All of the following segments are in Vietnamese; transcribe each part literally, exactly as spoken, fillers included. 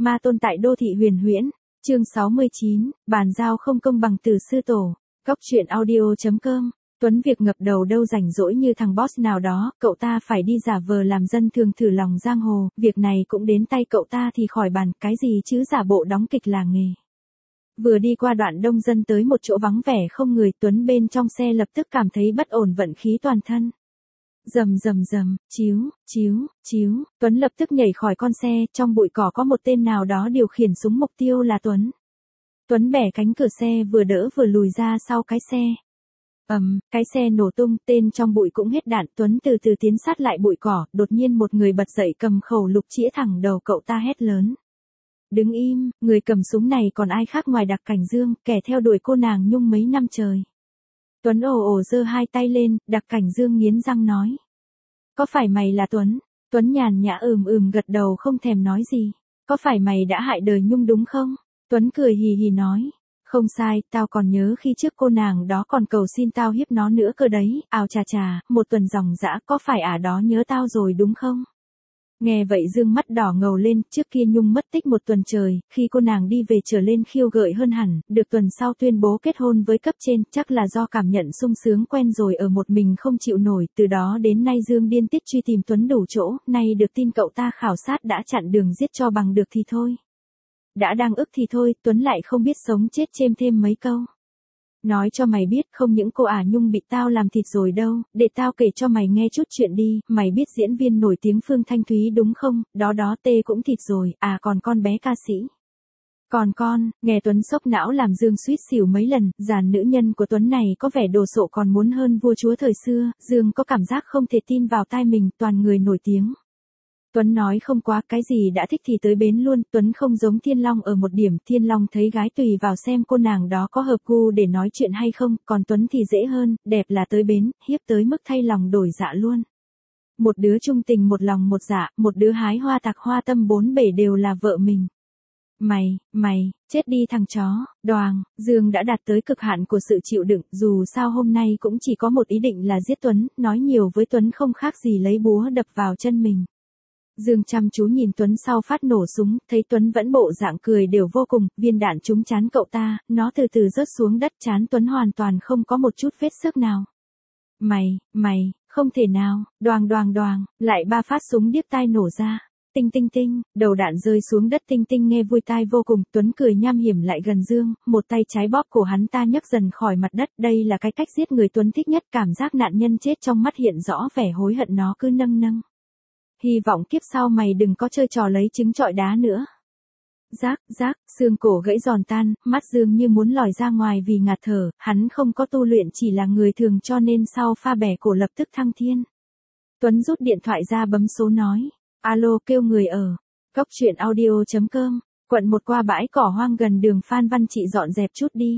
Ma tôn tại đô thị huyền huyễn. Chương sáu mươi chín, bàn giao không công bằng từ sư tổ. Góc truyện audio chấm com. Tuấn việc ngập đầu đâu rảnh rỗi như thằng boss nào đó, cậu ta phải đi giả vờ làm dân thường thử lòng giang hồ, việc này cũng đến tay cậu ta thì khỏi bàn, cái gì chứ giả bộ đóng kịch là nghề. Vừa đi qua đoạn đông dân tới một chỗ vắng vẻ không người, Tuấn bên trong xe lập tức cảm thấy bất ổn vận khí toàn thân. Rầm rầm rầm, chíu, chíu, chíu, Tuấn lập tức nhảy khỏi con xe, trong bụi cỏ có một tên nào đó điều khiển súng, mục tiêu là Tuấn. Tuấn bẻ cánh cửa xe vừa đỡ vừa lùi ra sau cái xe. Ầm, um, cái xe nổ tung, tên trong bụi cũng hết đạn, Tuấn từ từ tiến sát lại bụi cỏ, đột nhiên một người bật dậy cầm khẩu lục chĩa thẳng đầu cậu ta hét lớn. Đứng im, người cầm súng này còn ai khác ngoài Đặc Cảnh Dương, kẻ theo đuổi cô nàng Nhung mấy năm trời. Tuấn ồ ồ giơ hai tay lên, Đặc Cảnh Dương nghiến răng nói. Có phải mày là Tuấn? Tuấn nhàn nhã ừm ừm gật đầu không thèm nói gì. Có phải mày đã hại đời Nhung đúng không? Tuấn cười hì hì nói. Không sai, tao còn nhớ khi trước cô nàng đó còn cầu xin tao hiếp nó nữa cơ đấy, ào chà chà, một tuần dòng dã, có phải ả đó nhớ tao rồi đúng không? Nghe vậy Dương mắt đỏ ngầu lên, trước kia Nhung mất tích một tuần trời, khi cô nàng đi về trở lên khiêu gợi hơn hẳn, được tuần sau tuyên bố kết hôn với cấp trên, chắc là do cảm nhận sung sướng quen rồi ở một mình không chịu nổi, từ đó đến nay Dương điên tiết truy tìm Tuấn đủ chỗ, nay được tin cậu ta khảo sát đã chặn đường giết cho bằng được thì thôi. Đã đang ức thì thôi, Tuấn lại không biết sống chết chêm thêm mấy câu. Nói cho mày biết, không những cô ả Nhung bị tao làm thịt rồi đâu, để tao kể cho mày nghe chút chuyện đi, mày biết diễn viên nổi tiếng Phương Thanh Thúy đúng không, đó đó tê cũng thịt rồi, à còn con bé ca sĩ. Còn con, nghe Tuấn sốc não làm Dương suýt xỉu mấy lần, dàn nữ nhân của Tuấn này có vẻ đồ sộ còn muốn hơn vua chúa thời xưa, Dương có cảm giác không thể tin vào tai mình, toàn người nổi tiếng. Tuấn nói không quá, cái gì đã thích thì tới bến luôn, Tuấn không giống Thiên Long ở một điểm, Thiên Long thấy gái tùy vào xem cô nàng đó có hợp gu để nói chuyện hay không, còn Tuấn thì dễ hơn, đẹp là tới bến, hiếp tới mức thay lòng đổi dạ luôn. Một đứa trung tình một lòng một dạ, một đứa hái hoa tạc hoa tâm bốn bể đều là vợ mình. Mày, mày, chết đi thằng chó, Đoàng, Dương đã đạt tới cực hạn của sự chịu đựng, dù sao hôm nay cũng chỉ có một ý định là giết Tuấn, nói nhiều với Tuấn không khác gì lấy búa đập vào chân mình. Dương chăm chú nhìn Tuấn sau phát nổ súng, thấy Tuấn vẫn bộ dạng cười đều vô cùng, viên đạn trúng trán cậu ta, nó từ từ rớt xuống đất, trán Tuấn hoàn toàn không có một chút vết xước nào. Mày, mày, không thể nào, đoàng đoàng đoàng, lại ba phát súng điếc tai nổ ra. Tinh tinh tinh, đầu đạn rơi xuống đất, tinh tinh nghe vui tai vô cùng, Tuấn cười nham hiểm lại gần Dương, một tay trái bóp cổ hắn ta nhấc dần khỏi mặt đất, đây là cái cách giết người Tuấn thích nhất, cảm giác nạn nhân chết trong mắt hiện rõ vẻ hối hận, nó cứ nâng nâng. Hy vọng kiếp sau mày đừng có chơi trò lấy trứng trọi đá nữa. Rác, rác, xương cổ gãy giòn tan, mắt Dương như muốn lòi ra ngoài vì ngạt thở, hắn không có tu luyện, chỉ là người thường cho nên sau pha bẻ cổ lập tức thăng thiên. Tuấn rút điện thoại ra bấm số nói, alo kêu người ở, góc truyện audio chấm com, quận một qua bãi cỏ hoang gần đường Phan Văn Trị dọn dẹp chút đi.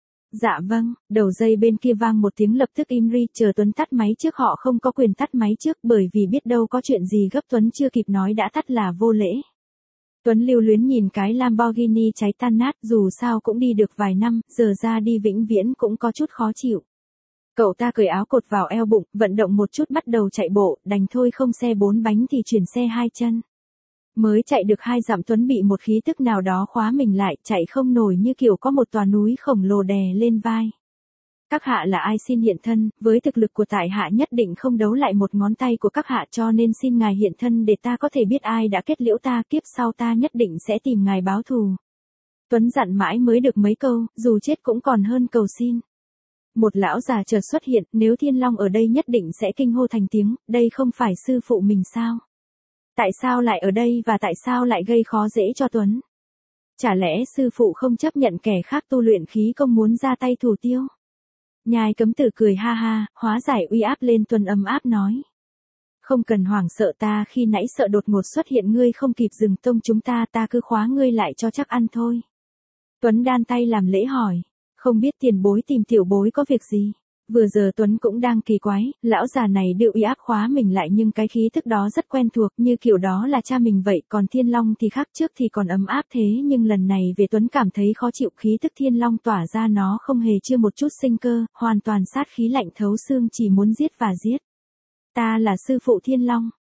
Dạ vâng, đầu dây bên kia vang một tiếng lập tức im ri, chờ Tuấn tắt máy trước, họ không có quyền tắt máy trước bởi vì biết đâu có chuyện gì gấp, Tuấn chưa kịp nói đã tắt là vô lễ. Tuấn lưu luyến nhìn cái Lamborghini cháy tan nát, dù sao cũng đi được vài năm, giờ ra đi vĩnh viễn cũng có chút khó chịu. Cậu ta cởi áo cột vào eo bụng, vận động một chút bắt đầu chạy bộ, đành thôi không xe bốn bánh thì chuyển xe hai chân. Mới chạy được hai dặm Tuấn bị một khí tức nào đó khóa mình lại, chạy không nổi như kiểu có một tòa núi khổng lồ đè lên vai. Các hạ là ai xin hiện thân, với thực lực của tại hạ nhất định không đấu lại một ngón tay của các hạ, cho nên xin ngài hiện thân để ta có thể biết ai đã kết liễu ta, kiếp sau ta nhất định sẽ tìm ngài báo thù. Tuấn dặn mãi mới được mấy câu, dù chết cũng còn hơn cầu xin. Một lão già chợt xuất hiện, nếu Thiên Long ở đây nhất định sẽ kinh hô thành tiếng, đây không phải sư phụ mình sao? Tại sao lại ở đây và tại sao lại gây khó dễ cho Tuấn? Chả lẽ sư phụ không chấp nhận kẻ khác tu luyện khí công muốn ra tay thủ tiêu? Nhai Cấm Tử cười ha ha, hóa giải uy áp lên Tuấn, ấm áp nói. Không cần hoảng sợ, ta khi nãy sợ đột ngột xuất hiện ngươi không kịp dừng tông chúng ta, ta cứ khóa ngươi lại cho chắc ăn thôi. Tuấn đan tay làm lễ hỏi, không biết tiền bối tìm tiểu bối có việc gì? Vừa giờ Tuấn cũng đang kỳ quái, lão già này điệu uy áp khóa mình lại nhưng cái khí thức đó rất quen thuộc, như kiểu đó là cha mình vậy, còn Thiên Long thì khác, trước thì còn ấm áp thế nhưng lần này về Tuấn cảm thấy khó chịu, khí thức Thiên Long tỏa ra nó không hề chưa một chút sinh cơ, hoàn toàn sát khí lạnh thấu xương, chỉ muốn giết và giết. Ta là sư phụ Thiên Long.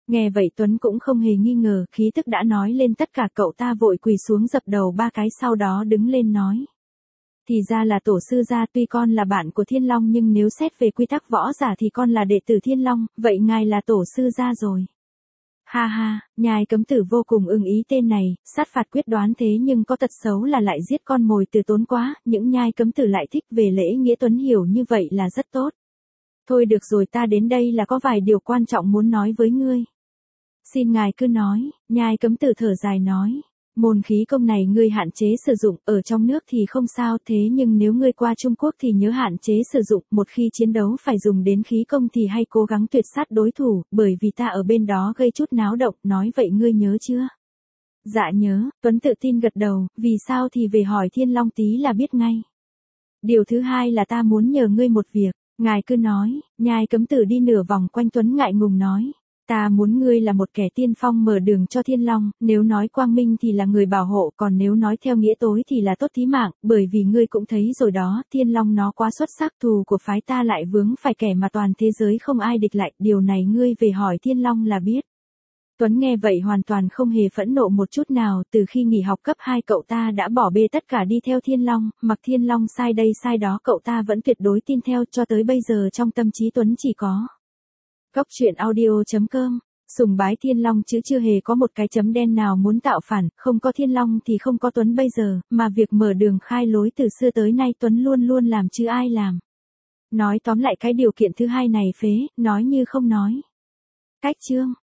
Nghe vậy Tuấn cũng không hề nghi ngờ, khí tức đã nói lên tất cả, cậu ta vội quỳ xuống dập đầu ba cái sau đó đứng lên nói. Thì ra là tổ sư gia, tuy con là bạn của Thiên Long nhưng nếu xét về quy tắc võ giả thì con là đệ tử Thiên Long, vậy ngài là tổ sư gia rồi. Ha ha, Nhai Cấm Tử vô cùng ưng ý tên này, sát phạt quyết đoán thế nhưng có tật xấu là lại giết con mồi từ tốn quá, những Nhai Cấm Tử lại thích về lễ nghĩa, Tuấn hiểu như vậy là rất tốt. Thôi được rồi, ta đến đây là có vài điều quan trọng muốn nói với ngươi. Xin ngài cứ nói, Nhai Cấm Tử thở dài nói. Môn khí công này ngươi hạn chế sử dụng, ở trong nước thì không sao, thế nhưng nếu ngươi qua Trung Quốc thì nhớ hạn chế sử dụng, một khi chiến đấu phải dùng đến khí công thì hay cố gắng tuyệt sát đối thủ, bởi vì ta ở bên đó gây chút náo động, nói vậy ngươi nhớ chưa? Dạ nhớ, Tuấn tự tin gật đầu, vì sao thì về hỏi Thiên Long tí là biết ngay. Điều thứ hai là ta muốn nhờ ngươi một việc, ngài cứ nói, Nhai Cấm Tử đi nửa vòng quanh Tuấn ngại ngùng nói. Ta muốn ngươi là một kẻ tiên phong mở đường cho Thiên Long, nếu nói quang minh thì là người bảo hộ, còn nếu nói theo nghĩa tối thì là tốt thí mạng, bởi vì ngươi cũng thấy rồi đó, Thiên Long nó quá xuất sắc, thù của phái ta lại vướng phải kẻ mà toàn thế giới không ai địch lại, điều này ngươi về hỏi Thiên Long là biết. Tuấn nghe vậy hoàn toàn không hề phẫn nộ một chút nào, từ khi nghỉ học cấp hai cậu ta đã bỏ bê tất cả đi theo Thiên Long, mặc Thiên Long sai đây sai đó cậu ta vẫn tuyệt đối tin theo, cho tới bây giờ trong tâm trí Tuấn chỉ có. Góc truyện audio chấm com, sùng bái Thiên Long chứ chưa hề có một cái chấm đen nào muốn tạo phản, không có Thiên Long thì không có Tuấn bây giờ, mà việc mở đường khai lối từ xưa tới nay Tuấn luôn luôn làm chứ ai làm. Nói tóm lại cái điều kiện thứ hai này phế, nói như không nói. Cách chương.